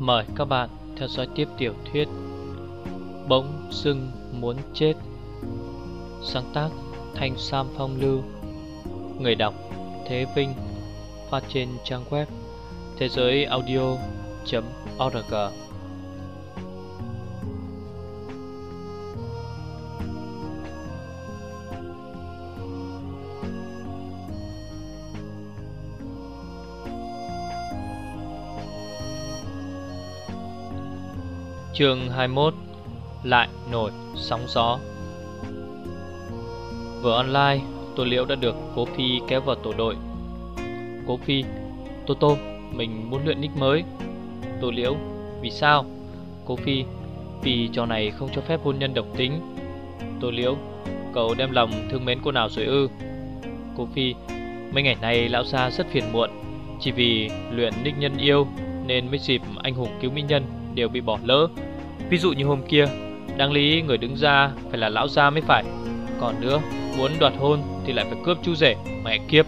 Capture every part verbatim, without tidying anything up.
Mời các bạn theo dõi tiếp tiểu thuyết Bỗng dưng muốn chết. Sáng tác Thanh Sam Phong Lưu. Người đọc Thế Vinh. Phát trên trang web thế giới audio chấm org. Chương hai mươi mốt. Lại nổi sóng gió. Vừa online, Tô Liễu đã được Cố Phi kéo vào tổ đội. Cố Phi: Tô Tô, mình muốn luyện nick mới. Tô Liễu: Vì sao? Cố Phi: Vì trò này không cho phép hôn nhân độc tính. Tô Liễu: Cậu đem lòng thương mến cô nào rồi ư? Cố Phi: Mấy ngày nay lão gia rất phiền muộn. Chỉ vì luyện nick nhân yêu nên mấy dịp anh hùng cứu mỹ nhân đều bị bỏ lỡ. Ví dụ như hôm kia, đáng lý người đứng ra phải là lão gia mới phải. Còn nữa, muốn đoạt hôn thì lại phải cướp chú rể, mẹ kiếp.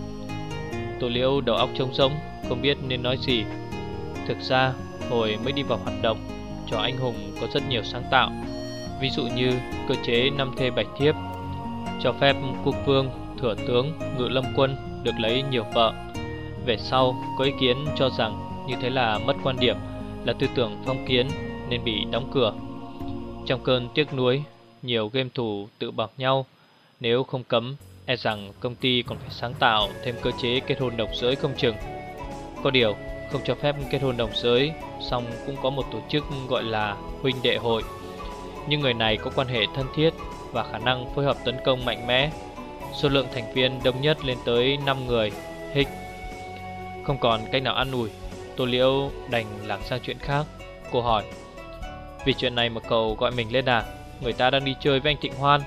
Tô Liễu đầu óc trống rỗng, không biết nên nói gì. Thực ra, hồi mới đi vào hoạt động, trò anh hùng có rất nhiều sáng tạo. Ví dụ như cơ chế năm thê bảy thiếp, cho phép quốc vương, thừa tướng, ngự lâm quân được lấy nhiều vợ. Về sau, có ý kiến cho rằng như thế là mất quan điểm, là tư tưởng phong kiến nên bị đóng cửa. Trong cơn tiếc nuối, nhiều game thủ tự bảo nhau nếu không cấm, e rằng công ty còn phải sáng tạo thêm cơ chế kết hôn đồng giới không chừng. Có điều, không cho phép kết hôn đồng giới, song cũng có một tổ chức gọi là huynh đệ hội. Nhưng người này có quan hệ thân thiết và khả năng phối hợp tấn công mạnh mẽ. Số lượng thành viên đông nhất lên tới năm người. Hích. Không còn cách nào an ủi, Tô Liễu đành lảng sang chuyện khác. Cô hỏi: Vì chuyện này mà cậu gọi mình lên à? Người ta đang đi chơi với anh Thịnh Hoan.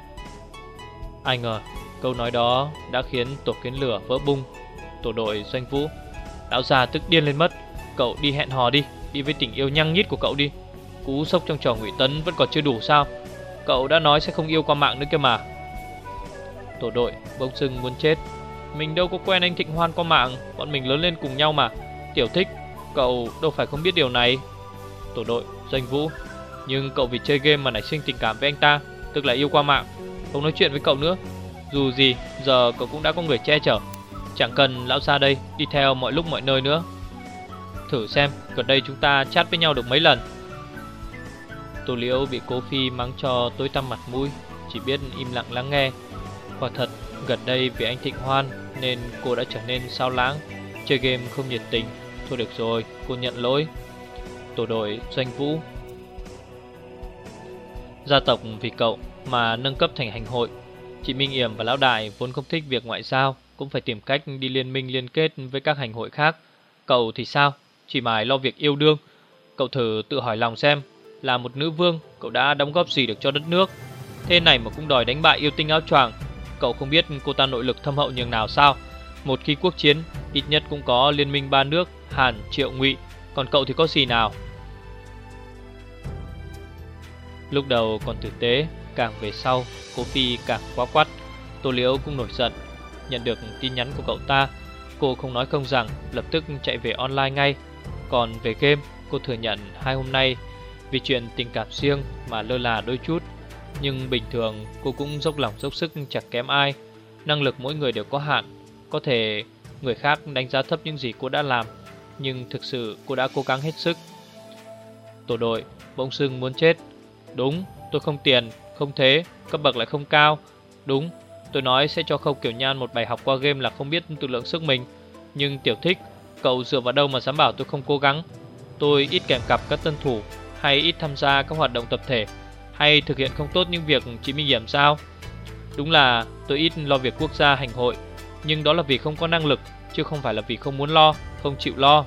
Ai ngờ câu nói đó đã khiến tổ kiến lửa vỡ bung. Tổ đội Doanh Vũ: Lão già tức điên lên mất. Cậu đi hẹn hò đi, đi với tình yêu nhăng nhít của cậu đi. Cú sốc trong trò ngụy tấn vẫn còn chưa đủ sao? Cậu đã nói sẽ không yêu qua mạng nữa kia mà. Tổ đội bỗng dưng muốn chết: Mình đâu có quen anh Thịnh Hoan qua mạng, bọn mình lớn lên cùng nhau mà. Tiểu Thích, cậu đâu phải không biết điều này. Tổ đội Doanh Vũ: Nhưng cậu vì chơi game mà nảy sinh tình cảm với anh ta, tức là yêu qua mạng. Không nói chuyện với cậu nữa. Dù gì giờ cậu cũng đã có người che chở, chẳng cần lão gia đây đi theo mọi lúc mọi nơi nữa. Thử xem gần đây chúng ta chat với nhau được mấy lần. Tô Liễu bị Cố Phi mắng cho tối tăm mặt mũi, chỉ biết im lặng lắng nghe. Quả thật gần đây vì anh Thịnh Hoan nên cô đã trở nên sao lãng, chơi game không nhiệt tình. Thôi được rồi, cô nhận lỗi. Tổ đội Doanh Vũ: Gia tộc vì cậu mà nâng cấp thành hành hội. Chị Minh Yểm và Lão Đại vốn không thích việc ngoại giao, cũng phải tìm cách đi liên minh liên kết với các hành hội khác. Cậu thì sao? Chỉ mải lo việc yêu đương. Cậu thử tự hỏi lòng xem, là một nữ vương, cậu đã đóng góp gì được cho đất nước? Thế này mà cũng đòi đánh bại yêu tinh áo choàng. Cậu không biết cô ta nội lực thâm hậu nhường nào sao? Một khi quốc chiến, ít nhất cũng có liên minh ba nước Hàn, Triệu, Ngụy. Còn cậu thì có gì nào? Lúc đầu còn tử tế, càng về sau Cố Phi càng quá quắt. Tô Liễu cũng nổi giận. Nhận được tin nhắn của cậu ta, cô không nói không rằng lập tức chạy về online ngay. Còn về game, cô thừa nhận hai hôm nay vì chuyện tình cảm riêng mà lơ là đôi chút. Nhưng bình thường cô cũng dốc lòng dốc sức chẳng kém ai. Năng lực mỗi người đều có hạn. Có thể người khác đánh giá thấp những gì cô đã làm, nhưng thực sự cô đã cố gắng hết sức. Tổ đội bỗng dưng muốn chết: Đúng, tôi không tiền, không thế, cấp bậc lại không cao. Đúng, tôi nói sẽ cho Khâu Kiểu Nhan một bài học qua game là không biết tự lượng sức mình. Nhưng Tiểu Thích, cậu dựa vào đâu mà dám bảo tôi không cố gắng? Tôi ít kèm cặp các tân thủ, hay ít tham gia các hoạt động tập thể, hay thực hiện không tốt những việc chị Minh Hiểm sao? Đúng là tôi ít lo việc quốc gia hành hội, nhưng đó là vì không có năng lực, chứ không phải là vì không muốn lo, không chịu lo.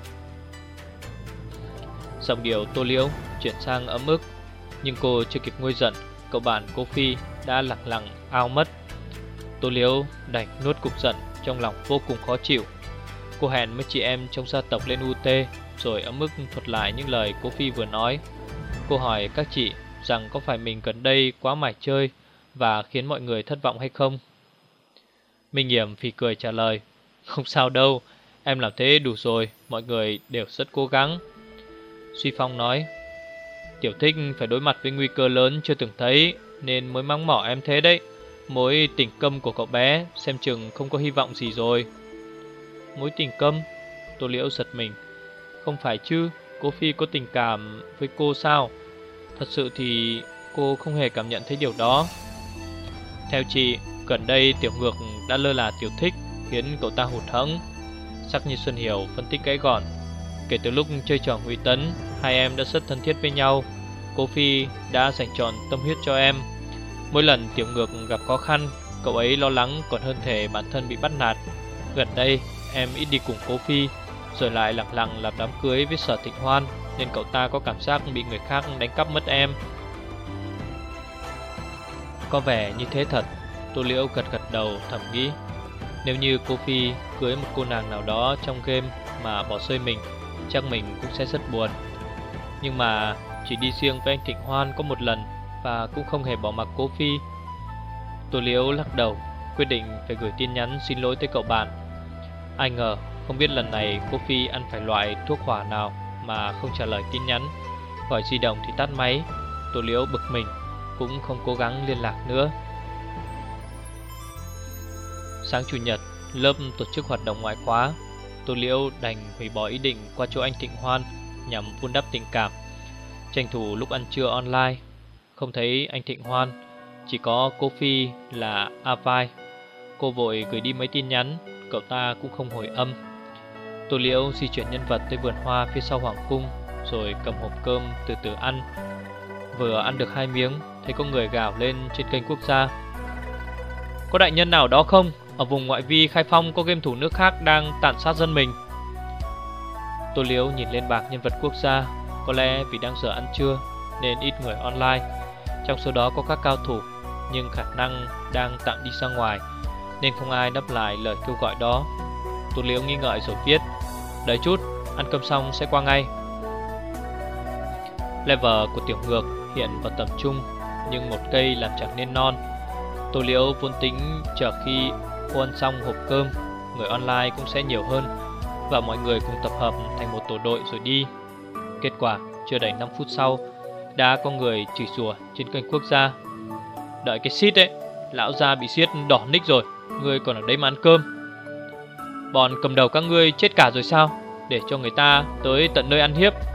Giọng điệu Tô Liễu chuyển sang ấm ức, nhưng cô chưa kịp nguôi giận, cậu bạn Cố Phi đã lặng lặng ao mất. Tô Liễu đành nuốt cục giận trong lòng vô cùng khó chịu. Cô hẹn mấy chị em trong gia tộc lên u tê, rồi ấm ức thuật lại những lời Cố Phi vừa nói. Cô hỏi các chị rằng có phải mình gần đây quá mải chơi và khiến mọi người thất vọng hay không. Minh Hiểm phì cười trả lời: Không sao đâu, em làm thế đủ rồi, mọi người đều rất cố gắng. Suy Phong nói: Tiểu Thích phải đối mặt với nguy cơ lớn chưa từng thấy nên mới mắng mỏ em thế đấy. Mối tình câm của cậu bé xem chừng không có hy vọng gì rồi. Mối tình câm? Tô Liễu giật mình. Không phải chứ, cô Phi có tình cảm với cô sao? Thật sự thì cô không hề cảm nhận thấy điều đó. Theo chị, gần đây Tiểu Ngược đã lơ là Tiểu Thích, khiến cậu ta hụt hẫng. Sắc Như Xuân Hiểu phân tích gãy gọn: Kể từ lúc chơi trò Ngụy Tấn, hai em đã rất thân thiết với nhau. Cô Phi đã dành trọn tâm huyết cho em. Mỗi lần Tiểu Ngược gặp khó khăn, cậu ấy lo lắng còn hơn thể bản thân bị bắt nạt. Gần đây em ít đi cùng cô Phi, rồi lại lặng lặng làm đám cưới với Sở Thịnh Hoan, nên cậu ta có cảm giác bị người khác đánh cắp mất em. Có vẻ như thế thật. Tô Liễu gật gật đầu thầm nghĩ, nếu như cô Phi cưới một cô nàng nào đó trong game mà bỏ rơi mình, chắc mình cũng sẽ rất buồn. Nhưng mà chỉ đi riêng với anh Thịnh Hoan có một lần, và cũng không hề bỏ mặc cô Phi. Tô Liễu lắc đầu, quyết định phải gửi tin nhắn xin lỗi tới cậu bạn. Ai ngờ không biết lần này cô Phi ăn phải loại thuốc hỏa nào mà không trả lời tin nhắn. Gọi di động thì tắt máy. Tô Liễu bực mình, cũng không cố gắng liên lạc nữa. Sáng Chủ nhật, lớp tổ chức hoạt động ngoại khóa. Tô Liễu đành hủy bỏ ý định qua chỗ anh Thịnh Hoan nhằm vun đắp tình cảm. Tranh thủ lúc ăn trưa online, không thấy anh Thịnh Hoan, chỉ có cô Phi là A Vai. Cô vội gửi đi mấy tin nhắn, cậu ta cũng không hồi âm. Tô Liễu di chuyển nhân vật tới vườn hoa phía sau Hoàng cung, rồi cầm hộp cơm từ từ ăn. Vừa ăn được hai miếng, thấy có người gào lên trên kênh quốc gia: Có đại nhân nào đó không? Ở vùng ngoại vi Khai Phong có game thủ nước khác đang tàn sát dân mình. Tô Liễu nhìn lên bảng nhân vật quốc gia. Có lẽ vì đang giờ ăn trưa nên ít người online. Trong số đó có các cao thủ, nhưng khả năng đang tạm đi ra ngoài, nên không ai đáp lại lời kêu gọi đó. Tô Liễu nghi ngợi rồi viết: Đợi chút, ăn cơm xong sẽ qua ngay. Level của Tiểu Ngược hiện vào tầm trung, nhưng một cây làm chẳng nên non. Tô Liễu vốn tính chờ khi cô ăn xong hộp cơm, người online cũng sẽ nhiều hơn, và mọi người cùng tập hợp thành một tổ đội rồi đi. Kết quả chưa đầy năm phút sau, đã có người chửi rủa trên kênh quốc gia: Đợi cái shit ấy, lão già bị giết đỏ nick rồi, ngươi còn ở đây mà ăn cơm. Bọn cầm đầu các ngươi chết cả rồi sao? Để cho người ta tới tận nơi ăn hiếp.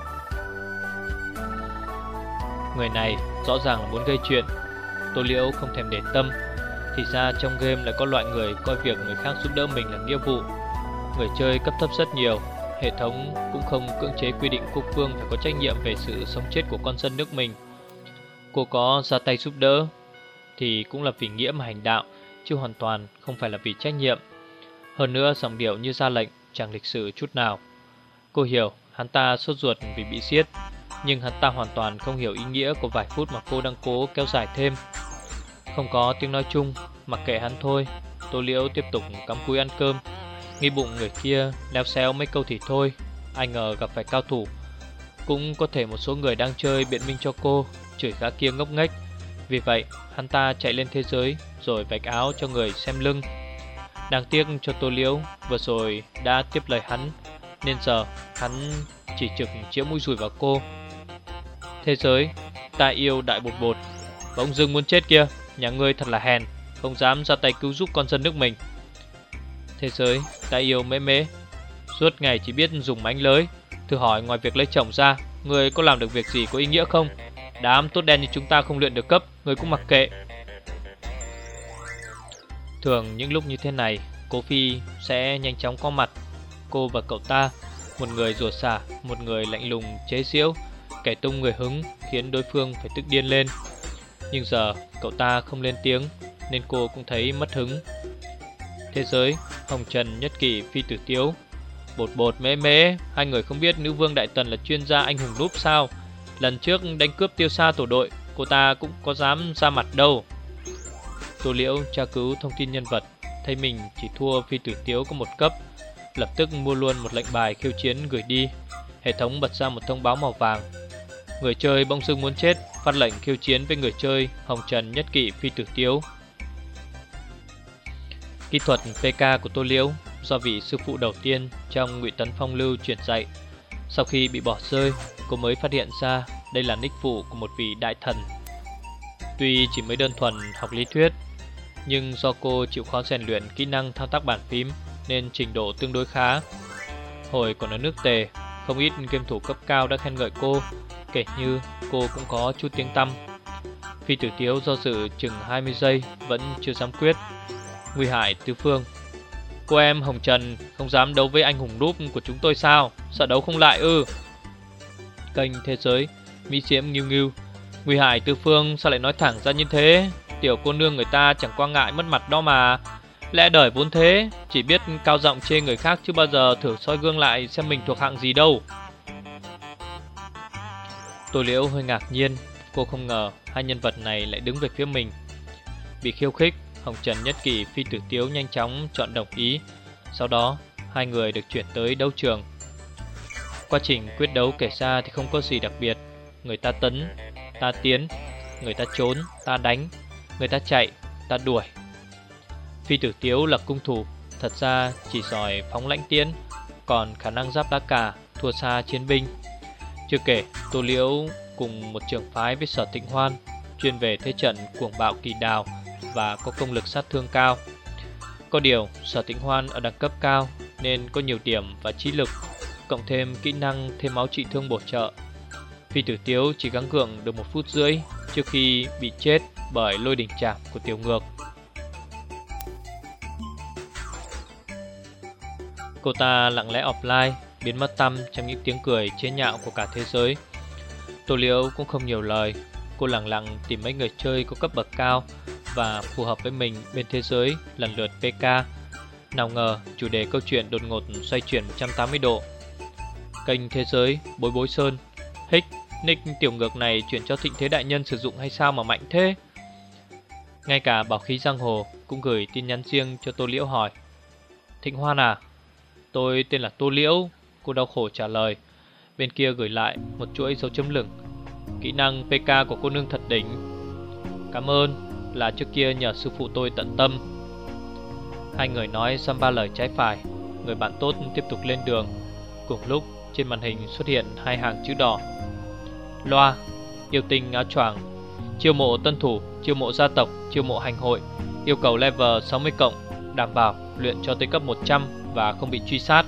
Người này rõ ràng là muốn gây chuyện. Tô Liễu không thèm để tâm. Thì ra trong game lại có loại người coi việc người khác giúp đỡ mình là nghĩa vụ. Người chơi cấp thấp rất nhiều. Hệ thống cũng không cưỡng chế quy định quốc vương phải có trách nhiệm về sự sống chết của con dân nước mình. Cô có ra tay giúp đỡ thì cũng là vì nghĩa mà hành đạo, chứ hoàn toàn không phải là vì trách nhiệm. Hơn nữa giọng điệu như ra lệnh, chẳng lịch sự chút nào. Cô hiểu hắn ta sốt ruột vì bị giết, nhưng hắn ta hoàn toàn không hiểu ý nghĩa của vài phút mà cô đang cố kéo dài thêm. Không có tiếng nói chung, mặc kệ hắn thôi. Tô Liễu tiếp tục cắm cúi ăn cơm, nghĩ bụng người kia leo xéo mấy câu thì thôi, ai ngờ gặp phải cao thủ. Cũng có thể một số người đang chơi biện minh cho cô, chửi gã kia ngốc nghếch. Vì vậy hắn ta chạy lên thế giới rồi vạch áo cho người xem lưng. Đáng tiếc cho Tô Liễu vừa rồi đã tiếp lời hắn, nên giờ hắn chỉ trực chĩa mũi dùi vào cô. Thế giới, ta yêu đại bột bột, bỗng dưng muốn chết kia, nhà ngươi thật là hèn, không dám ra tay cứu giúp con dân nước mình. Thế giới, ta yêu mễ mễ, suốt ngày chỉ biết dùng mánh lới. Thử hỏi ngoài việc lấy chồng ra, ngươi có làm được việc gì có ý nghĩa không? Đám tốt đen như chúng ta không luyện được cấp, ngươi cũng mặc kệ. Thường những lúc như thế này, cô Phi sẽ nhanh chóng có mặt. Cô và cậu ta, một người rủa xả, một người lạnh lùng chế giễu, kẻ tung người hứng, khiến đối phương phải tức điên lên. Nhưng giờ cậu ta không lên tiếng, nên cô cũng thấy mất hứng. Thế giới, Hồng Trần, Nhất Kỵ, Phi Tử Tiếu, bột bột mễ mễ, hai người không biết nữ vương Đại Tần là chuyên gia anh hùng núp sao? Lần trước đánh cướp tiêu sa tổ đội, cô ta cũng có dám ra mặt đâu. Tô Liễu tra cứu thông tin nhân vật, thấy mình chỉ thua Phi Tử Tiếu có một cấp, lập tức mua luôn một lệnh bài khiêu chiến gửi đi. Hệ thống bật ra một thông báo màu vàng: người chơi bỗng dưng muốn chết, phát lệnh khiêu chiến với người chơi Hồng Trần, Nhất Kỵ, Phi Tử Tiếu. Kỹ thuật pê ca của Tô Liễu do vị sư phụ đầu tiên trong Ngụy Tấn Phong Lưu truyền dạy. Sau khi bị bỏ rơi, cô mới phát hiện ra đây là nick phụ của một vị đại thần. Tuy chỉ mới đơn thuần học lý thuyết, nhưng do cô chịu khó rèn luyện kỹ năng thao tác bàn phím nên trình độ tương đối khá. Hồi còn ở nước Tề, không ít game thủ cấp cao đã khen ngợi cô, kể như cô cũng có chút tiếng tăm. Phi Tử Tiếu do dự chừng hai mươi giây vẫn chưa dám quyết. Nguy hại tứ phương. Cô em Hồng Trần không dám đấu với anh hùng núp của chúng tôi sao? Sợ đấu không lại ư? Kênh Thế Giới, Mỹ Diễm Nghiêu Nghiêu. Nguy hại tứ phương sao lại nói thẳng ra như thế? Tiểu cô nương người ta chẳng qua ngại mất mặt đó mà. Lẽ đời vốn thế, chỉ biết cao giọng chê người khác chứ bao giờ thử soi gương lại xem mình thuộc hạng gì đâu. Tô Liễu hơi ngạc nhiên, cô không ngờ hai nhân vật này lại đứng về phía mình. Bị khiêu khích, Hồng Trần Nhất Kỷ, Phi Tử Tiếu nhanh chóng chọn đồng ý. Sau đó, hai người được chuyển tới đấu trường. Quá trình quyết đấu kể ra thì không có gì đặc biệt. Người ta tấn, ta tiến, người ta trốn, ta đánh, người ta chạy, ta đuổi. Phi Tử Tiếu là cung thủ, thật ra chỉ giỏi phóng lãnh tiễn, còn khả năng giáp lá cà thua xa chiến binh. Chưa kể Tô Liễu cùng một trường phái với Sở Tịnh Hoan, chuyên về thế trận cuồng bạo kỳ đào và có công lực sát thương cao. Có điều Sở Tịnh Hoan ở đẳng cấp cao nên có nhiều điểm và trí lực, cộng thêm kỹ năng thêm máu trị thương bổ trợ. Phi Tử Tiếu chỉ gắng gượng được một phút rưỡi trước khi bị chết bởi lôi đỉnh chạm của Tiểu Ngược. Cô ta lặng lẽ offline, biến mất tăm trong những tiếng cười chế nhạo của cả thế giới. Tô Liễu cũng không nhiều lời, cô lặng lặng tìm mấy người chơi có cấp bậc cao và phù hợp với mình bên thế giới lần lượt pê ca. Nào ngờ chủ đề câu chuyện đột ngột xoay chuyển một trăm tám mươi độ. Kênh Thế Giới, Bối Bối Sơn. Hích, nick Tiểu Ngược này chuyển cho Thịnh Thế Đại Nhân sử dụng hay sao mà mạnh thế? Ngay cả Bảo Khí Giang Hồ cũng gửi tin nhắn riêng cho Tô Liễu hỏi: Thịnh Hoan à? Tôi tên là Tô Liễu. Cô đau khổ trả lời. Bên kia gửi lại một chuỗi dấu chấm lửng. Kỹ năng pê ca của cô nương thật đỉnh. Cảm ơn, là trước kia nhờ sư phụ tôi tận tâm. Hai người nói dăm ba lời trái phải. Người bạn tốt tiếp tục lên đường. Cùng lúc trên màn hình xuất hiện hai hàng chữ đỏ. Loa, yêu tinh áo choàng, chiêu mộ tân thủ, chiêu mộ gia tộc, chiêu mộ hành hội. Yêu cầu level sáu mươi cộng, đảm bảo luyện cho tới cấp một trăm và không bị truy sát.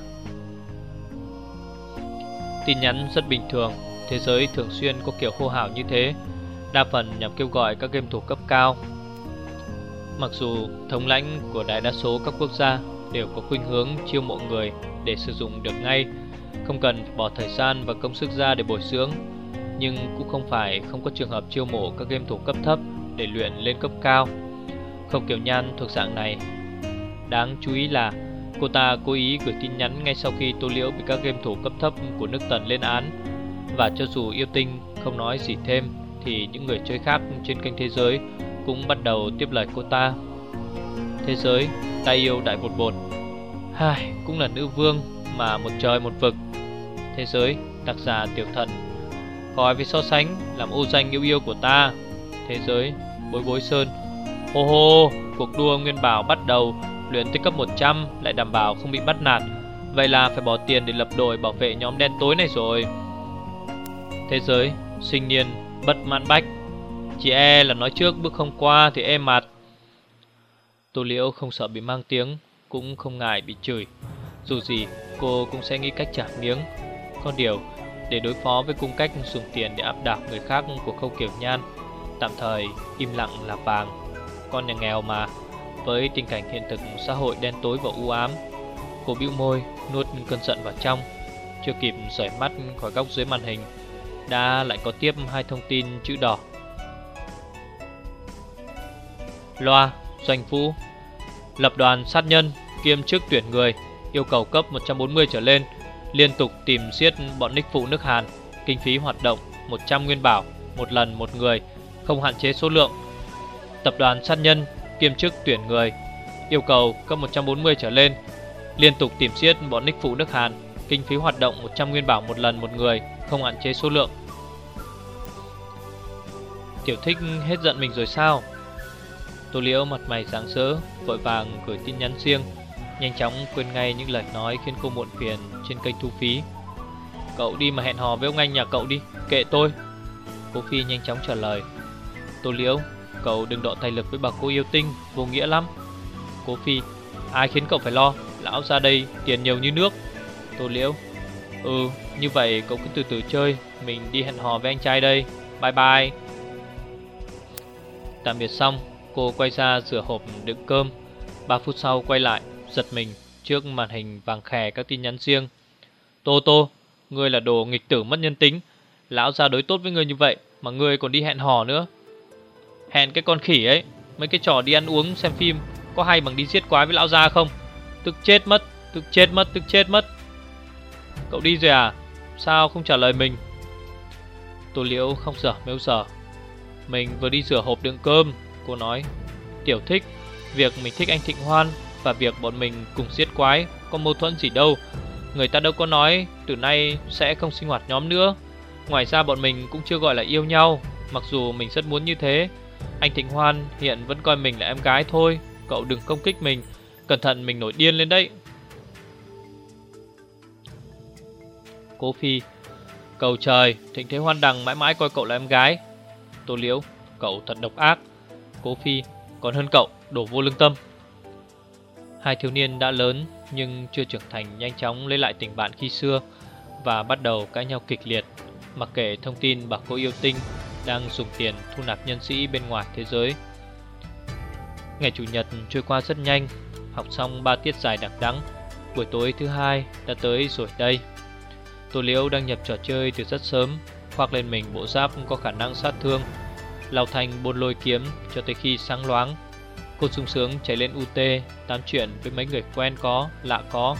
Tin nhắn rất bình thường. Thế giới thường xuyên có kiểu hô hào như thế, đa phần nhằm kêu gọi các game thủ cấp cao. Mặc dù thống lãnh của đại đa số các quốc gia đều có khuynh hướng chiêu mộ người để sử dụng được ngay, không cần bỏ thời gian và công sức ra để bồi dưỡng, nhưng cũng không phải không có trường hợp chiêu mộ các game thủ cấp thấp để luyện lên cấp cao. Không Kiều Nhan thuộc dạng này. Đáng chú ý là cô ta cố ý gửi tin nhắn ngay sau khi Tô Liễu bị các game thủ cấp thấp của nước Tần lên án. Và cho dù yêu tinh không nói gì thêm thì những người chơi khác trên kênh Thế Giới cũng bắt đầu tiếp lời cô ta. Thế Giới, ta yêu đại bột bột. Hai, cũng là nữ vương mà một trời một vực. Thế Giới, tác giả Tiểu Thần. Khỏi với so sánh làm ô danh yêu yêu của ta. Thế Giới, Bối Bối Sơn. Hô hô, cuộc đua Nguyên Bảo bắt đầu. Luyện tới cấp một trăm lại đảm bảo không bị bắt nạt. Vậy là phải bỏ tiền để lập đội bảo vệ nhóm đen tối này rồi. Thế Giới, Sinh Niên, Bất Mãn Bách. Chỉ e là nói trước bước không qua thì e mặt. Tô Liễu không sợ bị mang tiếng, cũng không ngại bị chửi. Dù gì cô cũng sẽ nghĩ cách trả miếng. Có điều để đối phó với cung cách dùng tiền để áp đảo người khác của Khâu Kiều Nhan, tạm thời im lặng là vàng. Con nhà nghèo mà. Với tình cảnh hiện thực xã hội đen tối và u ám, cô bĩu môi nuốt cơn giận vào trong. Chưa kịp rời mắt khỏi góc dưới màn hình đã lại có tiếp hai thông tin chữ đỏ. Loa, Doanh Vũ. Lập đoàn sát nhân, kiêm chức tuyển người, yêu cầu cấp một trăm bốn mươi trở lên, liên tục tìm giết bọn nick phụ nước Hàn. Kinh phí hoạt động một trăm nguyên bảo, một lần một người, không hạn chế số lượng. Tập đoàn sát nhân, kiêm chức tuyển người, yêu cầu cấp một trăm bốn mươi trở lên, liên tục tìm giết bọn nick phụ nước Hàn. Kinh phí hoạt động một trăm nguyên bảo một lần một người, không hạn chế số lượng. Tiểu Thích hết giận mình rồi sao? Tô Liễu mặt mày rạng rỡ, vội vàng gửi tin nhắn riêng, nhanh chóng quên ngay những lời nói khiến cô muộn phiền trên kênh thu phí. Cậu đi mà hẹn hò với ông anh nhà cậu đi, kệ tôi. Cố Phi nhanh chóng trả lời. Tô Liễu, cậu đừng đọ tay lực với bà cô yêu tinh, vô nghĩa lắm. Cố Phi, ai khiến cậu phải lo, lão ra đây tiền nhiều như nước. Tô Liễu, ừ, như vậy cậu cứ từ từ chơi, mình đi hẹn hò với anh trai đây. Bye bye. Tạm biệt xong, cô quay ra rửa hộp đựng cơm. Ba phút sau quay lại, giật mình trước màn hình vàng khè các tin nhắn riêng. Tô Tô, ngươi là đồ nghịch tử mất nhân tính. Lão ra đối tốt với ngươi như vậy mà ngươi còn đi hẹn hò nữa. Hẹn cái con khỉ ấy, mấy cái trò đi ăn uống xem phim có hay bằng đi giết quái với lão gia không? Tức chết mất, tức chết mất, tức chết mất. Cậu đi rồi à? Sao không trả lời mình? Tô Liễu không dở mếu dở. Mình vừa đi rửa hộp đựng cơm. Cô nói, Tiểu Thích, việc mình thích anh Thịnh Hoan và việc bọn mình cùng giết quái có mâu thuẫn gì đâu. Người ta đâu có nói từ nay sẽ không sinh hoạt nhóm nữa. Ngoài ra bọn mình cũng chưa gọi là yêu nhau, mặc dù mình rất muốn như thế. Anh Thịnh Hoan hiện vẫn coi mình là em gái thôi. Cậu đừng công kích mình, cẩn thận mình nổi điên lên đấy. Cố Phi, cầu trời, Thịnh Thế Hoan Đằng mãi mãi coi cậu là em gái. Tô Liễu, cậu thật độc ác. Cố Phi, còn hơn cậu, đồ vô lương tâm. Hai thiếu niên đã lớn nhưng chưa trưởng thành nhanh chóng lấy lại tình bạn khi xưa và bắt đầu cãi nhau kịch liệt, mặc kệ thông tin bà cô yêu tinh đang dùng tiền thu nạp nhân sĩ bên ngoài thế giới. Ngày chủ nhật trôi qua rất nhanh, học xong ba tiết dài đằng đẵng, buổi tối thứ hai đã tới rồi đây. Tô Liễu đang nhập trò chơi từ rất sớm, khoác lên mình bộ giáp có khả năng sát thương, lao thành bôn lôi kiếm cho tới khi sáng loáng. Cô sung sướng chạy lên u tê tám chuyện với mấy người quen có, lạ có.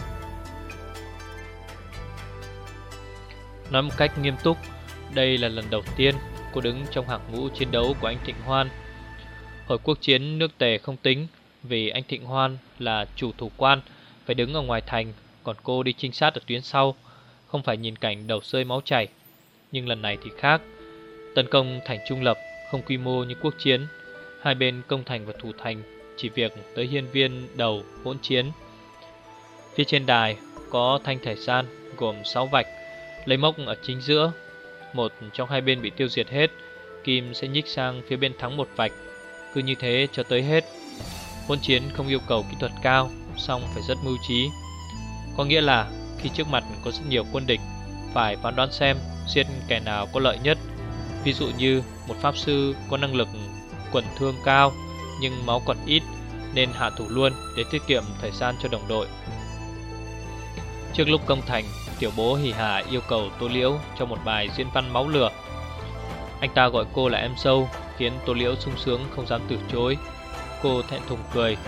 Nói một cách nghiêm túc, đây là lần đầu tiên cô đứng trong hàng ngũ chiến đấu của anh Thịnh Hoan. Hồi quốc chiến nước Tề không tính, vì anh Thịnh Hoan là chủ thủ quan, phải đứng ở ngoài thành, còn cô đi trinh sát ở tuyến sau, không phải nhìn cảnh đầu rơi máu chảy. Nhưng lần này thì khác. Tấn công thành trung lập, không quy mô như quốc chiến. Hai bên công thành và thủ thành, chỉ việc tới hiên viên đầu hỗn chiến. Phía trên đài có thanh thời gian gồm sáu vạch, lấy mốc ở chính giữa. Một trong hai bên bị tiêu diệt hết, kim sẽ nhích sang phía bên thắng một vạch. Cứ như thế cho tới hết. Hỗn chiến không yêu cầu kỹ thuật cao, song phải rất mưu trí. Có nghĩa là khi trước mặt có rất nhiều quân địch, phải phán đoán xem giết kẻ nào có lợi nhất. Ví dụ như một pháp sư có năng lực quần thương cao nhưng máu còn ít, nên hạ thủ luôn để tiết kiệm thời gian cho đồng đội. Trước lúc công thành, tiểu bố hỉ hả yêu cầu Tô Liễu cho một bài diễn văn máu lửa. Anh ta gọi cô là em dâu, khiến Tô Liễu sung sướng không dám từ chối. Cô thẹn thùng cười.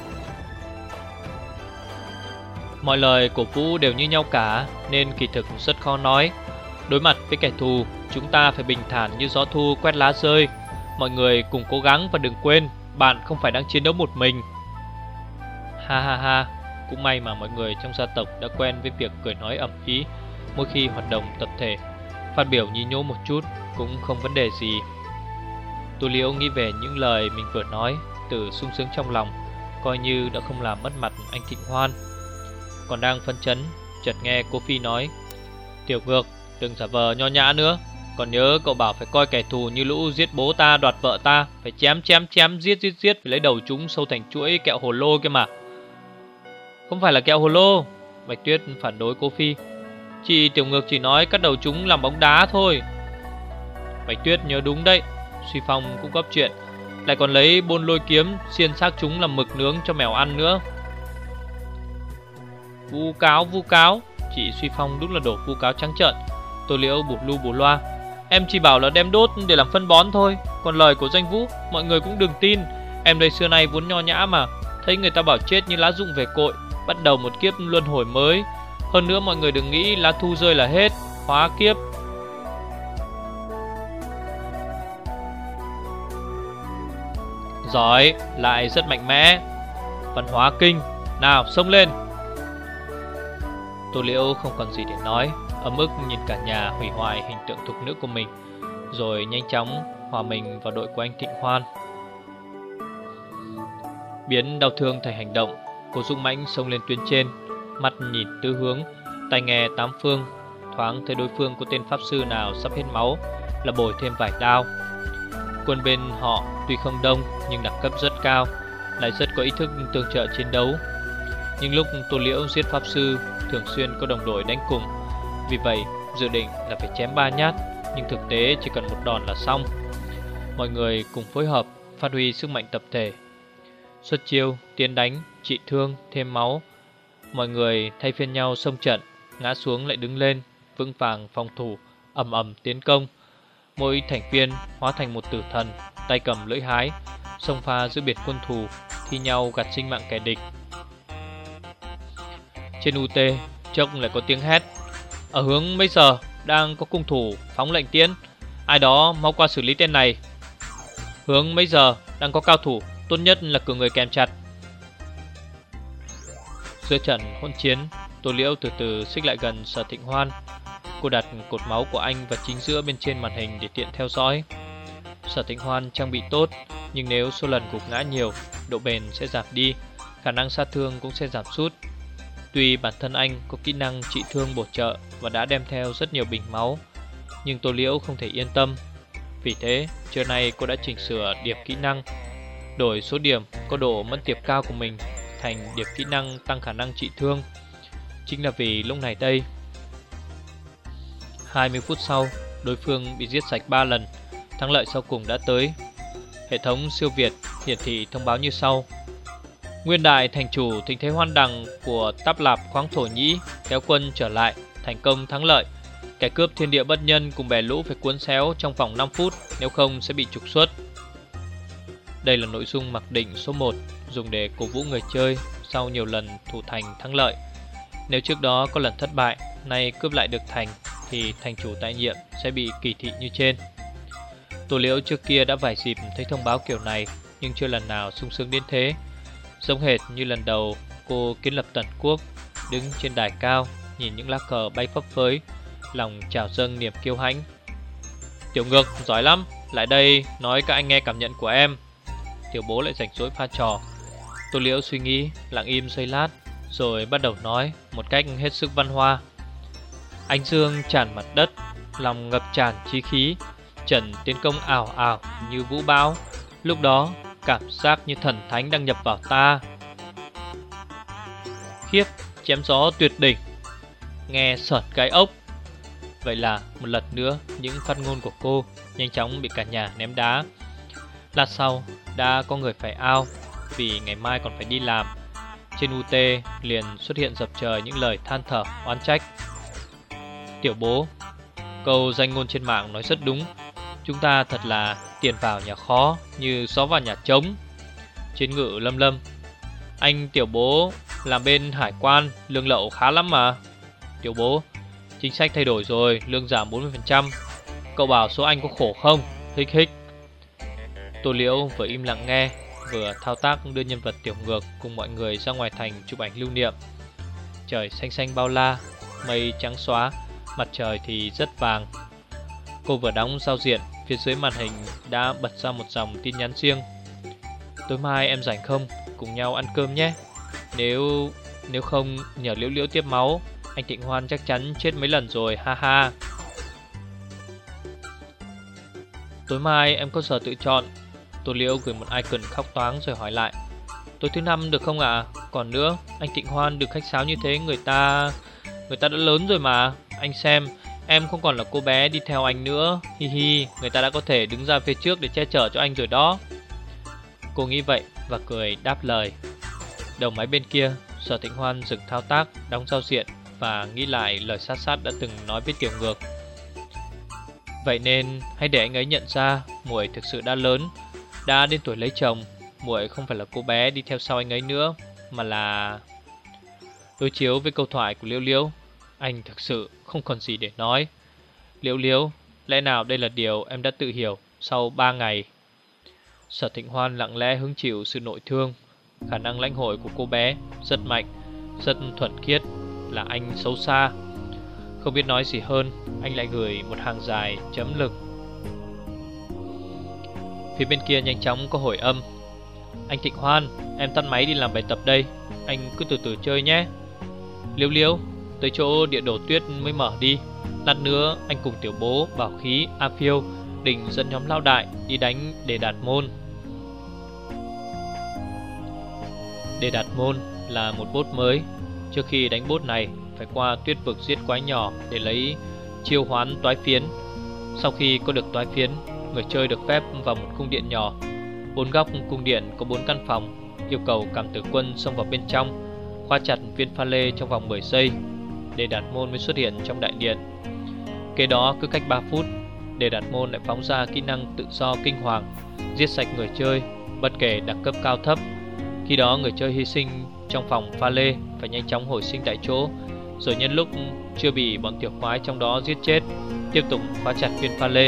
Mọi lời cổ vũ đều như nhau cả, nên kỳ thực rất khó nói. Đối mặt với kẻ thù, chúng ta phải bình thản như gió thu quét lá rơi. Mọi người cùng cố gắng và đừng quên, bạn không phải đang chiến đấu một mình. Ha ha ha, cũng may mà mọi người trong gia tộc đã quen với việc cười nói ầm ĩ mỗi khi hoạt động tập thể. Phát biểu nhí nhố một chút cũng không vấn đề gì. Tô Liễu nghĩ về những lời mình vừa nói, tự sung sướng trong lòng, coi như đã không làm mất mặt anh Thịnh Hoan. Còn đang phấn chấn, chợt nghe cô Phi nói, Tiểu Ngược, đừng giả vờ nho nhã nữa. Còn nhớ cậu bảo phải coi kẻ thù như lũ giết bố ta, đoạt vợ ta, phải chém chém chém, giết giết giết, phải lấy đầu chúng sâu thành chuỗi kẹo hồ lô kia mà. Không phải là kẹo hồ lô, Bạch Tuyết phản đối cô Phi. Chị Tiểu Ngược chỉ nói cắt đầu chúng làm bóng đá thôi. Bạch Tuyết nhớ đúng đấy, Suy Phong cũng góp chuyện, lại còn lấy bôn lôi kiếm xiên xác chúng làm mực nướng cho mèo ăn nữa. Vu cáo, vu cáo, chị Suy Phong đúng là đổ vu cáo trắng trợn. Tô Liễu bụt lu bù loa, em chỉ bảo là đem đốt để làm phân bón thôi, còn lời của Doanh Vũ mọi người cũng đừng tin. Em đây xưa nay vốn nho nhã mà, thấy người ta bảo chết như lá rụng về cội, bắt đầu một kiếp luân hồi mới. Hơn nữa mọi người đừng nghĩ lá thu rơi là hết, hóa kiếp. Giỏi, lại rất mạnh mẽ. Văn hóa kinh, nào xông lên. Tô Liễu không còn gì để nói, ấm ức nhìn cả nhà hủy hoại hình tượng thục nữ của mình, rồi nhanh chóng hòa mình vào đội của anh Thịnh Hoan. Biến đau thương thành hành động, cô dũng mãnh xông lên tuyến trên, mắt nhìn tứ hướng, tai nghe tám phương. thoáng thấy đối phương có tên pháp sư nào sắp hết máu là bồi thêm vài đao. Quân bên họ tuy không đông nhưng đẳng cấp rất cao, lại rất có ý thức tương trợ chiến đấu. Nhưng lúc Tô Liễu giết pháp sư thường xuyên có đồng đội đánh cùng, vì vậy dự định là phải chém ba nhát, nhưng thực tế chỉ cần một đòn là xong. Mọi người cùng phối hợp phát huy sức mạnh tập thể, xuất chiêu, tiến đánh, trị thương, thêm máu. Mọi người thay phiên nhau xông trận, ngã xuống lại đứng lên, vững vàng phòng thủ, ầm ầm tiến công. Mỗi thành viên hóa thành một tử thần, tay cầm lưỡi hái, xông pha giữa biệt quân thù, thi nhau gặt sinh mạng kẻ địch. Trên u tê chốc lại có tiếng hét: ở hướng bây giờ đang có cung thủ phóng lệnh tiễn, ai đó mau qua xử lý tên này. Hướng bây giờ đang có cao thủ, tốt nhất là cử người kèm chặt. Giữa trận hỗn chiến, Tô Liễu từ từ xích lại gần Sở Thịnh Hoan. Cô đặt cột máu của anh vào chính giữa bên trên màn hình để tiện theo dõi. Sở Thịnh Hoan trang bị tốt, nhưng nếu số lần gục ngã nhiều, độ bền sẽ giảm đi, khả năng sát thương cũng sẽ giảm sút. Tuy bản thân anh có kỹ năng trị thương bổ trợ và đã đem theo rất nhiều bình máu, nhưng Tô Liễu không thể yên tâm. Vì thế, trưa nay cô đã chỉnh sửa điểm kỹ năng, đổi số điểm có độ mẫn tiệp cao của mình thành điểm kỹ năng tăng khả năng trị thương. Chính là vì lúc này đây, hai mươi phút sau, đối phương bị giết sạch ba lần, thắng lợi sau cùng đã tới. Hệ thống siêu việt hiển thị thông báo như sau: nguyên đại thành chủ Thịnh Thế Hoan Đằng của Táp Lạp Khoáng Thổ Nhĩ kéo quân trở lại, thành công thắng lợi. Kẻ cướp thiên địa bất nhân cùng bè lũ phải cuốn xéo trong vòng năm phút, nếu không sẽ bị trục xuất. Đây là nội dung mặc định số một, dùng để cổ vũ người chơi sau nhiều lần thủ thành thắng lợi. Nếu trước đó có lần thất bại, nay cướp lại được thành, thì thành chủ tại nhiệm sẽ bị kỳ thị như trên. Tô Liễu trước kia đã vài dịp thấy thông báo kiểu này, nhưng chưa lần nào sung sướng đến thế. Giống hệt như lần đầu cô kiến lập Tần Quốc, đứng trên đài cao nhìn những lá cờ bay phấp phới, lòng trào dâng niềm kiêu hãnh. Tiểu Ngược giỏi lắm, lại đây nói các anh nghe cảm nhận của em. Tiểu Bố lại rảnh rỗi pha trò. Tô Liễu suy nghĩ lặng im giây lát, rồi bắt đầu nói một cách hết sức văn hoa. Ánh dương tràn mặt đất, lòng ngập tràn chí khí, trận tiến công ảo ảo như vũ bão. Lúc đó cảm giác như thần thánh đang nhập vào ta. Khiếp, chém gió tuyệt đỉnh, nghe sởn gai ốc. Vậy là một lần nữa những phát ngôn của cô nhanh chóng bị cả nhà ném đá. Lát sau đã có người phải ao, vì ngày mai còn phải đi làm. Trên u tê liền xuất hiện dập trời những lời than thở oán trách. Tiểu Bố, câu danh ngôn trên mạng nói rất đúng. Chúng ta thật là tiền vào nhà khó như gió vào nhà trống. Trên Ngự Lâm Lâm, anh Tiểu Bố làm bên hải quan, lương lậu khá lắm mà. Tiểu Bố, chính sách thay đổi rồi, lương giảm bốn mươi phần trăm. Cậu bảo số anh có khổ không? Hích hích. Tô Liễu vừa im lặng nghe, vừa thao tác đưa nhân vật Tiểu Ngược cùng mọi người ra ngoài thành chụp ảnh lưu niệm. Trời xanh xanh bao la, mây trắng xóa, mặt trời thì rất vàng. Cô vừa đóng giao diện, phía dưới màn hình đã bật ra một dòng tin nhắn riêng. Tối mai em rảnh không? Cùng nhau ăn cơm nhé. Nếu nếu không nhờ Liễu Liễu tiếp máu, anh Thịnh Hoan chắc chắn chết mấy lần rồi, ha ha. Tối mai em có giờ tự chọn. Tô Liễu gửi một icon khóc toáng rồi hỏi lại. Tối thứ năm được không ạ? À? Còn nữa, anh Thịnh Hoan đừng khách sáo như thế, người ta Người ta đã lớn rồi mà. Anh xem, em không còn là cô bé đi theo anh nữa. Hi hi, người ta đã có thể đứng ra phía trước để che chở cho anh rồi đó. Cô nghĩ vậy và cười đáp lời. Đầu máy bên kia, Sở Thịnh Hoan dừng thao tác, đóng giao diện và nghĩ lại lời sát sát đã từng nói với Tiểu Ngược. Vậy nên hãy để anh ấy nhận ra muội thực sự đã lớn, đã đến tuổi lấy chồng. Muội không phải là cô bé đi theo sau anh ấy nữa, mà là... Đối chiếu với câu thoại của Liễu Liễu, anh thực sự không còn gì để nói. Liễu Liễu, lẽ nào đây là điều em đã tự hiểu sau ba ngày? Sở Thịnh Hoan lặng lẽ hứng chịu sự nội thương. Khả năng lãnh hội của cô bé rất mạnh, rất thuần khiết, là anh xấu xa. Không biết nói gì hơn, anh lại gửi một hàng dài chấm lực. Phía bên kia nhanh chóng có hồi âm. Anh Thịnh Hoan, em tắt máy đi làm bài tập đây, anh cứ từ từ chơi nhé. Liễu Liễu, tới chỗ địa đồ tuyết mới mở đi. Lát nữa anh cùng tiểu bố, bảo khí, A Phiêu định dẫn nhóm lão đại đi đánh Đề Đạt Môn. Đề Đạt Môn là một boss mới. Trước khi đánh boss này phải qua tuyết vực giết quái nhỏ để lấy chiêu hoán toái phiến. Sau khi có được toái phiến, người chơi được phép vào một cung điện nhỏ. Bốn góc cung điện có bốn căn phòng, yêu cầu cảm tử quân xông vào bên trong, khóa chặt viên pha lê trong vòng mười giây. Đề Đạt Môn mới xuất hiện trong đại điện. Kế đó cứ cách ba phút, Đề Đạt Môn lại phóng ra kỹ năng tự do kinh hoàng, giết sạch người chơi bất kể đẳng cấp cao thấp. Khi đó người chơi hy sinh trong phòng pha lê phải nhanh chóng hồi sinh tại chỗ, rồi nhân lúc chưa bị bọn tiểu quái trong đó giết chết, tiếp tục khóa chặt viên pha lê.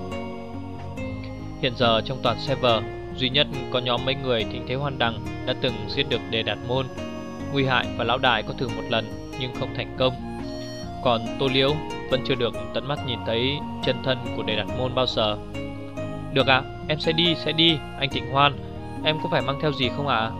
Hiện giờ trong toàn server, duy nhất có nhóm mấy người thịnh thế hoan đằng đã từng giết được Đề Đạt Môn. Nguy Hại và lão đại có thử một lần nhưng không thành công. Còn Tô Liễu vẫn chưa được tận mắt nhìn thấy chân thân của Đề Đạt Môn bao giờ. Được ạ, à, em sẽ đi, sẽ đi, anh Thịnh Hoan. Em có phải mang theo gì không ạ? À?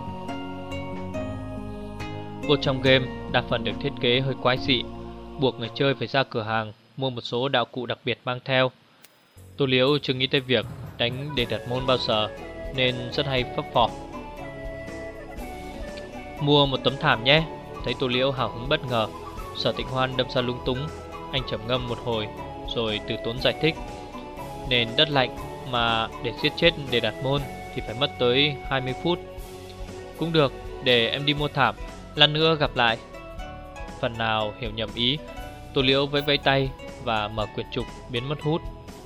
Vô trong game đa phần được thiết kế hơi quái dị, buộc người chơi phải ra cửa hàng mua một số đạo cụ đặc biệt mang theo. Tô Liễu chưa nghĩ tới việc đánh Đề Đạt Môn bao giờ nên rất hay phấp phỏng. Mua một tấm thảm nhé. Thấy Tô Liễu hào hứng bất ngờ, Sở Tịnh Hoan đâm ra lung túng. Anh trầm ngâm một hồi rồi từ tốn giải thích. Nền đất lạnh mà để giết chết Đề Đạt Môn thì phải mất tới hai mươi phút. Cũng được, để em đi mua thảm, lát nữa gặp lại. Phần nào hiểu nhầm ý, Tô Liễu vẫy vẫy tay và mở quyển trục biến mất hút.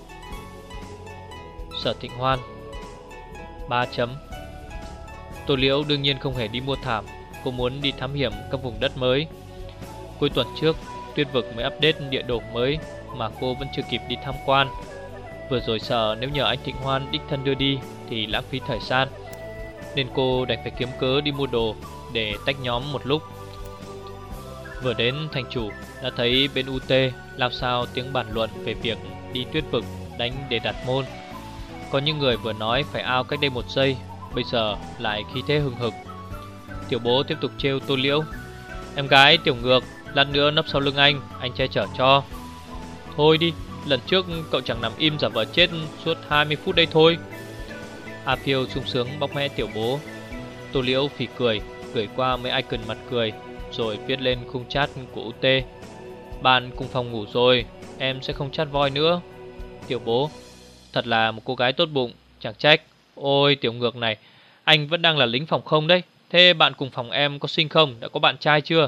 Sở Tịnh Hoan ba chấm. Tô Liễu đương nhiên không hề đi mua thảm. Cô muốn đi thám hiểm các vùng đất mới. Cuối tuần trước, tuyết vực mới update địa đồ mới mà cô vẫn chưa kịp đi tham quan. Vừa rồi sợ nếu nhờ anh Thịnh Hoan đích thân đưa đi thì lãng phí thời gian, nên cô đành phải kiếm cớ đi mua đồ để tách nhóm một lúc. Vừa đến thành chủ đã thấy bên u tê lao sao tiếng bàn luận về việc đi tuyết vực đánh Đề Đạt Môn. Có những người vừa nói phải ao cách đây một giây, bây giờ lại khí thế hừng hực. Tiểu bố tiếp tục trêu Tô Liễu. Em gái Tiểu Ngược, lát nữa nấp sau lưng anh, anh che chở cho. Thôi đi, lần trước cậu chẳng nằm im giả vờ chết suốt hai mươi phút đây thôi. A Phiêu sung sướng bóc mẽ Tiểu bố. Tô Liễu phì cười, gửi qua mấy icon mặt cười, rồi viết lên khung chat của u tê. Bạn cùng phòng ngủ rồi, em sẽ không chat voi nữa. Tiểu bố, thật là một cô gái tốt bụng, chẳng trách. Ôi Tiểu Ngược này, anh vẫn đang là lính phòng không đấy. Thế bạn cùng phòng em có xinh không? Đã có bạn trai chưa?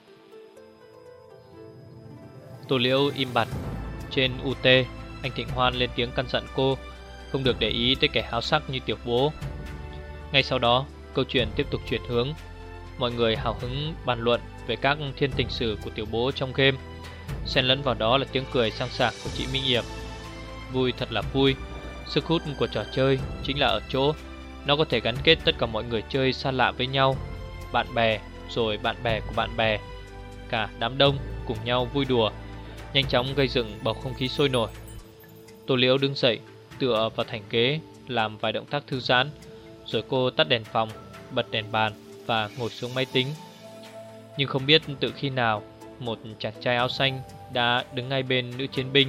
Tô Liễu im bặt. Trên u tê, anh Thịnh Hoan lên tiếng căn dặn cô không được để ý tới kẻ háo sắc như Tiểu bố. Ngay sau đó, câu chuyện tiếp tục chuyển hướng. Mọi người hào hứng bàn luận về các thiên tình sử của Tiểu bố trong game. Xen lẫn vào đó là tiếng cười sang sảng của chị Minh Yệp. Vui thật là vui. Sức hút của trò chơi chính là ở chỗ nó có thể gắn kết tất cả mọi người chơi xa lạ với nhau. Bạn bè, rồi bạn bè của bạn bè, cả đám đông cùng nhau vui đùa, nhanh chóng gây dựng bầu không khí sôi nổi. Tô Liễu đứng dậy, tựa vào thành ghế, làm vài động tác thư giãn. Rồi cô tắt đèn phòng, bật đèn bàn và ngồi xuống máy tính. Nhưng không biết từ khi nào, một chàng trai áo xanh đã đứng ngay bên nữ chiến binh.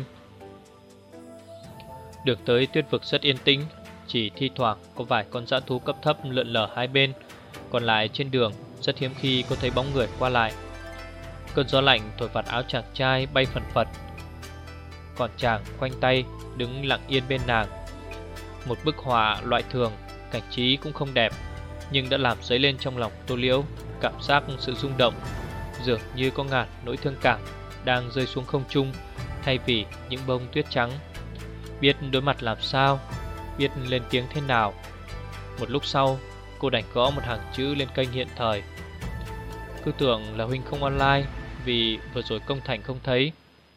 Được tới tuyết vực rất yên tĩnh, chỉ thi thoảng có vài con dã thú cấp thấp lượn lờ hai bên. Còn lại trên đường rất hiếm khi có thấy bóng người qua lại. Cơn gió lạnh thổi vạt áo chàng trai bay phần phật, còn chàng khoanh tay đứng lặng yên bên nàng. Một bức họa loại thường, cảnh trí cũng không đẹp, nhưng đã làm dấy lên trong lòng Tô Liễu cảm giác sự rung động, dường như có ngàn nỗi thương cảm đang rơi xuống không trung thay vì những bông tuyết trắng. Biết đối mặt làm sao, biết lên tiếng thế nào. Một lúc sau, cô đành gõ một hàng chữ lên kênh hiện thời. Cứ tưởng là huynh không online vì vừa rồi công thành không thấy.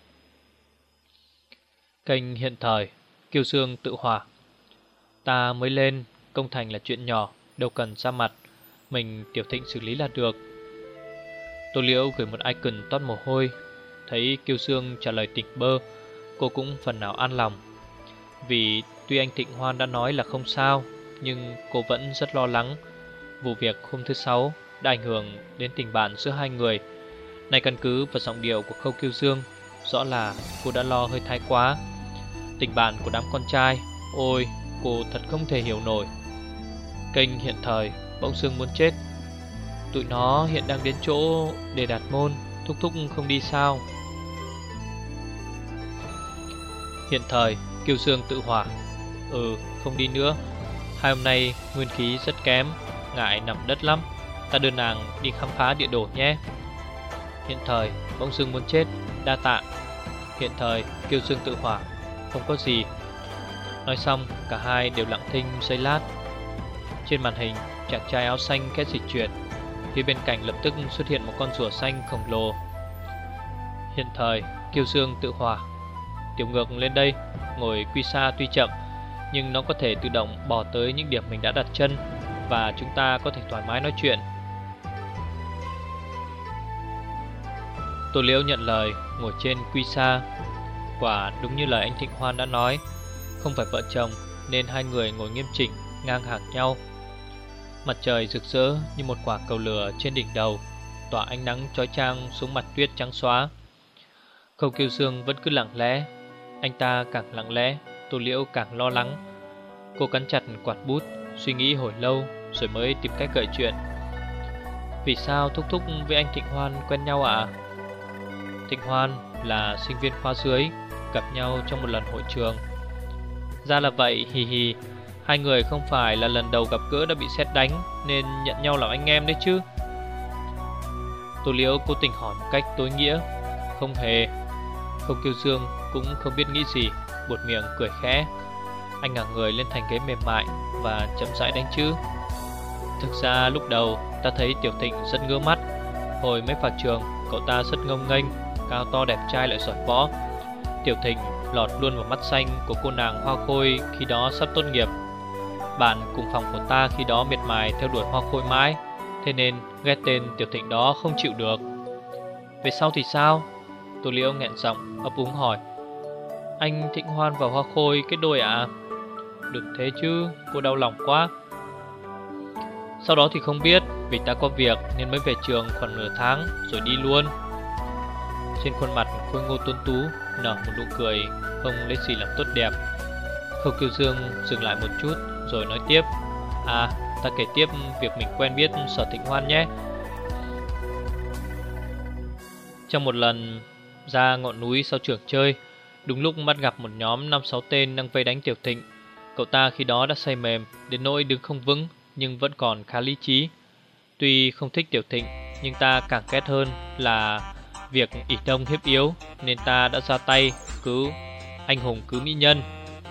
Kênh hiện thời, Kiêu Sương tự hỏa. Ta mới lên, công thành là chuyện nhỏ, đâu cần ra mặt, mình Tiểu Thịnh xử lý là được. Tô Liễu gửi một icon toát mồ hôi. Thấy Kiêu Sương trả lời tỉnh bơ, cô cũng phần nào an lòng. Vì tuy anh Thịnh Hoan đã nói là không sao, nhưng cô vẫn rất lo lắng. Vụ việc hôm thứ sáu đã ảnh hưởng đến tình bạn giữa hai người. Này căn cứ vào giọng điệu của Khâu Kiêu Dương, rõ là cô đã lo hơi thái quá. Tình bạn của đám con trai, ôi, cô thật không thể hiểu nổi. Kênh hiện thời bỗng dưng muốn chết. Tụi nó hiện đang đến chỗ để đạt môn, thúc thúc không đi sao? Hiện thời Kiêu Dương tự hỏa. Ừ, không đi nữa. Hai hôm nay nguyên khí rất kém, ngại nằm đất lắm. Ta đưa nàng đi khám phá địa đồ nhé. Hiện thời bỗng dưng muốn chết, đa tạ. Hiện thời Kiêu Dương tự hỏa. Không có gì. Nói xong cả hai đều lặng thinh giây lát. Trên màn hình chàng trai áo xanh khẽ dịch chuyển. Phía bên cạnh lập tức xuất hiện một con rùa xanh khổng lồ. Hiện thời Kiêu Dương tự hỏa. Tiểu Ngược lên đây. Ngồi quy xa tuy chậm, nhưng nó có thể tự động bỏ tới những điểm mình đã đặt chân, và chúng ta có thể thoải mái nói chuyện. Tô Liễu nhận lời, ngồi trên quy xa. Quả đúng như lời anh Thịnh Hoan đã nói, không phải vợ chồng nên hai người ngồi nghiêm chỉnh ngang hàng nhau. Mặt trời rực rỡ như một quả cầu lửa trên đỉnh đầu, tỏa ánh nắng chói chang xuống mặt tuyết trắng xóa. Khâu Kiêu Dương vẫn cứ lặng lẽ. Anh ta càng lặng lẽ, Tô Liễu càng lo lắng. Cô cắn chặt quạt bút, suy nghĩ hồi lâu rồi mới tìm cách gợi chuyện. Vì sao thúc thúc với anh Thịnh Hoan quen nhau ạ? À? Thịnh Hoan là sinh viên khóa dưới, gặp nhau trong một lần hội trường. Ra là vậy, hì hì. Hai người không phải là lần đầu gặp gỡ đã bị sét đánh, nên nhận nhau làm anh em đấy chứ? Tô Liễu cố tình hỏi một cách tối nghĩa. Không hề. Khâu Kiêu Dương cũng không biết nghĩ gì, buột miệng cười khẽ. Anh ngả người lên thành ghế mềm mại và chậm rãi đánh chữ. Thực ra lúc đầu ta thấy Tiểu Thịnh rất ngứa mắt. Hồi mới vào trường, cậu ta rất ngông nghênh, cao to đẹp trai lại giỏi võ. Tiểu Thịnh lọt luôn vào mắt xanh của cô nàng Hoa Khôi khi đó sắp tốt nghiệp. Bạn cùng phòng của ta khi đó miệt mài theo đuổi Hoa Khôi mãi, thế nên nghe tên Tiểu Thịnh đó không chịu được. Về sau thì sao? Tô Liễu nghẹn giọng ấp úng hỏi. Anh Thịnh Hoan và Hoa Khôi kết đôi ạ? À? Đừng thế chứ, cô đau lòng quá. Sau đó thì không biết, vì ta có việc nên mới về trường khoảng nửa tháng rồi đi luôn. Trên khuôn mặt Khôi Ngô tuấn tú nở một nụ cười không lấy gì làm tốt đẹp. Khâu Kiêu Dương dừng lại một chút rồi nói tiếp. À, ta kể tiếp việc mình quen biết Sở Thịnh Hoan nhé. Trong một lần ra ngọn núi sau trường chơi, đúng lúc bắt gặp một nhóm năm sáu tên đang vây đánh Tiểu Thịnh. Cậu ta khi đó đã say mềm đến nỗi đứng không vững, nhưng vẫn còn khá lý trí. Tuy không thích Tiểu Thịnh, nhưng ta càng ghét hơn là việc ỷ đông hiếp yếu, nên ta đã ra tay cứu anh hùng cứu mỹ nhân.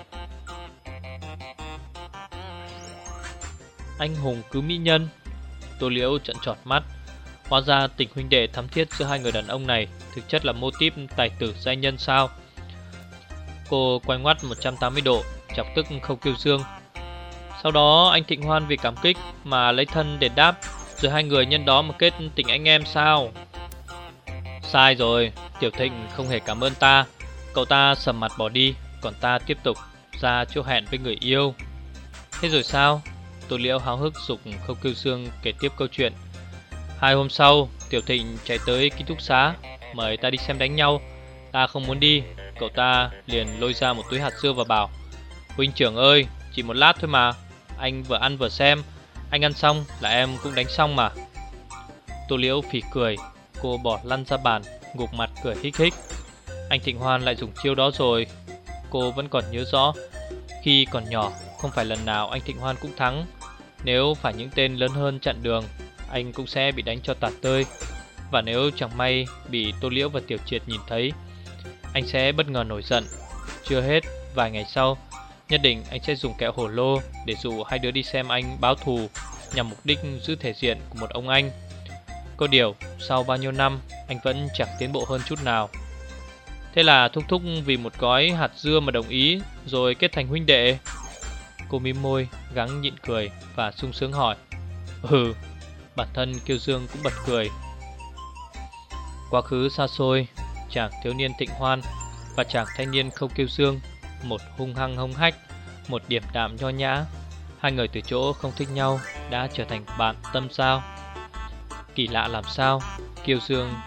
Anh hùng cứu mỹ nhân? Tô Liễu trợn tròn mắt. Hóa ra tình huynh đệ thắm thiết giữa hai người đàn ông này thực chất là mô típ tài tử giai nhân sao? Cô quay ngoắt một trăm tám mươi độ, chọc tức Khâu Kiêu Dương. Sau đó anh Thịnh Hoan vì cảm kích mà lấy thân đền đáp, rồi hai người nhân đó mà kết tình anh em sao? Sai rồi, Tiểu Thịnh không hề cảm ơn ta. Cậu ta sầm mặt bỏ đi, còn ta tiếp tục ra chỗ hẹn với người yêu. Thế rồi sao? Tô Liễu háo hức giục Khâu Kiêu Dương kể tiếp câu chuyện. Hai hôm sau, Tiểu Thịnh chạy tới ký túc xá, mời ta đi xem đánh nhau. Ta không muốn đi, cậu ta liền lôi ra một túi hạt dưa và bảo: Huynh trưởng ơi, chỉ một lát thôi mà, anh vừa ăn vừa xem. Anh ăn xong là em cũng đánh xong mà. Tô Liễu phì cười. Cô bỏ lăn ra bàn, gục mặt cười hích hích. Anh Thịnh Hoan lại dùng chiêu đó rồi. Cô vẫn còn nhớ rõ. Khi còn nhỏ, không phải lần nào anh Thịnh Hoan cũng thắng. Nếu phải những tên lớn hơn chặn đường, anh cũng sẽ bị đánh cho tạt tơi. Và nếu chẳng may bị Tô Liễu và Tiểu Triệt nhìn thấy, anh sẽ bất ngờ nổi giận. Chưa hết, vài ngày sau, nhất định anh sẽ dùng kẹo hổ lô để dụ hai đứa đi xem anh báo thù, nhằm mục đích giữ thể diện của một ông anh. Có điều, sau bao nhiêu năm, anh vẫn chẳng tiến bộ hơn chút nào. Thế là thúc thúc vì một gói hạt dưa mà đồng ý, rồi kết thành huynh đệ. Cô mím môi, gắng nhịn cười và sung sướng hỏi. Ừ, bản thân Kiêu Dương cũng bật cười. Quá khứ xa xôi, chàng thiếu niên Thịnh Hoan và chàng thanh niên Khâu Kiêu Dương, một hung hăng hống hách, một điềm đạm nho nhã. Hai người từ chỗ không thích nhau đã trở thành bạn tâm giao. Kỳ lạ làm sao, Kiêu Dương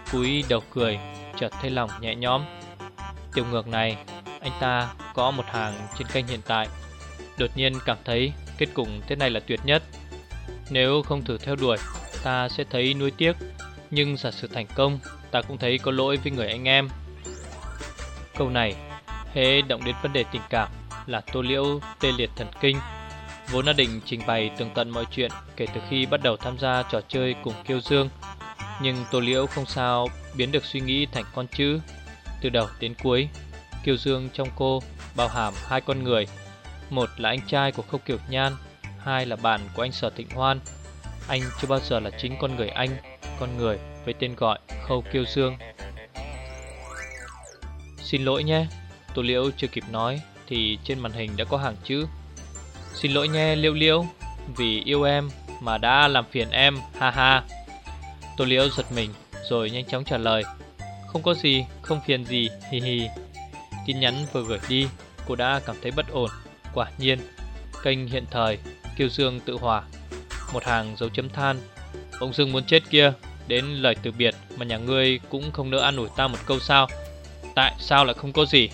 cúi đầu cười, chợt thấy lòng nhẹ nhõm. Tiểu ngược này, anh ta có một hàng trên kênh hiện tại. Đột nhiên cảm thấy kết cục thế này là tuyệt nhất. Nếu không thử theo đuổi, ta sẽ thấy nuối tiếc. Nhưng giả sử thành công, ta cũng thấy có lỗi với người anh em. Câu này, hễ động đến vấn đề tình cảm là Tô Liễu tê liệt thần kinh. Vốn đã định trình bày tường tận mọi chuyện kể từ khi bắt đầu tham gia trò chơi cùng Kiêu Dương. Nhưng Tô Liễu không sao biến được suy nghĩ thành con chữ. Từ đầu đến cuối, Kiêu Dương trong cô bao hàm hai con người. Một là anh trai của Khâu Kiều Nhan, hai là bạn của anh Sở Thịnh Hoan. Anh chưa bao giờ là chính con người anh, con người với tên gọi Khâu Kiêu Dương. Xin lỗi nhé. Tô Liễu chưa kịp nói thì trên màn hình đã có hàng chữ. Xin lỗi nhé Liễu Liễu, vì yêu em mà đã làm phiền em, ha ha. Tô Liễu giật mình rồi nhanh chóng trả lời. Không có gì, không phiền gì, hi hi. Tin nhắn vừa gửi đi, cô đã cảm thấy bất ổn. Quả nhiên, kênh hiện thời, Kiêu Dương tự hòa. Một hàng dấu chấm than. Bỗng dưng muốn chết kia, đến lời từ biệt mà nhà ngươi cũng không nỡ an ủi ta một câu sao? Tại sao lại không có gì?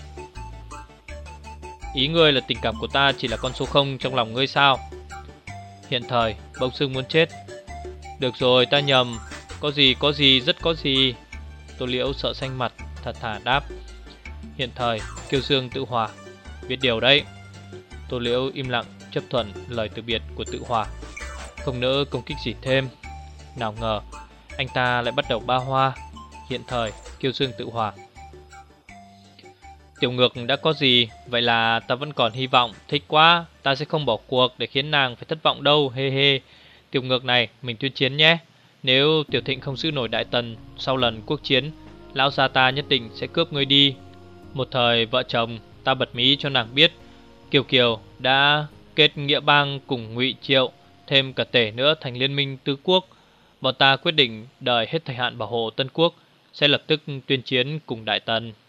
Ý ngươi là tình cảm của ta chỉ là con số không trong lòng ngươi sao? Hiện thời, bỗng dưng muốn chết. Được rồi, ta nhầm. Có gì, có gì, rất có gì. Tô Liễu sợ xanh mặt, thật thà đáp. Hiện thời, Kiêu Dương tự hòa. Biết điều đấy. Tô Liễu im lặng chấp thuận lời từ biệt của tự hòa, không nỡ công kích gì thêm. Nào ngờ, anh ta lại bắt đầu ba hoa. Hiện thời, Kiêu Dương tự hòa. Tiểu ngược đã có gì, vậy là ta vẫn còn hy vọng. Thích quá, ta sẽ không bỏ cuộc để khiến nàng phải thất vọng đâu, hê hê. Tiểu ngược này, mình tuyên chiến nhé. Nếu Tiểu Thịnh không giữ nổi Đại Tần sau lần quốc chiến, lão gia ta nhất định sẽ cướp ngươi đi. Một thời vợ chồng, ta bật mí cho nàng biết, Kiều Kiều đã kết nghĩa bang cùng Ngụy Triệu, thêm cả Tể nữa thành liên minh tứ quốc. Bọn ta quyết định đợi hết thời hạn bảo hộ Tân Quốc, sẽ lập tức tuyên chiến cùng Đại Tần.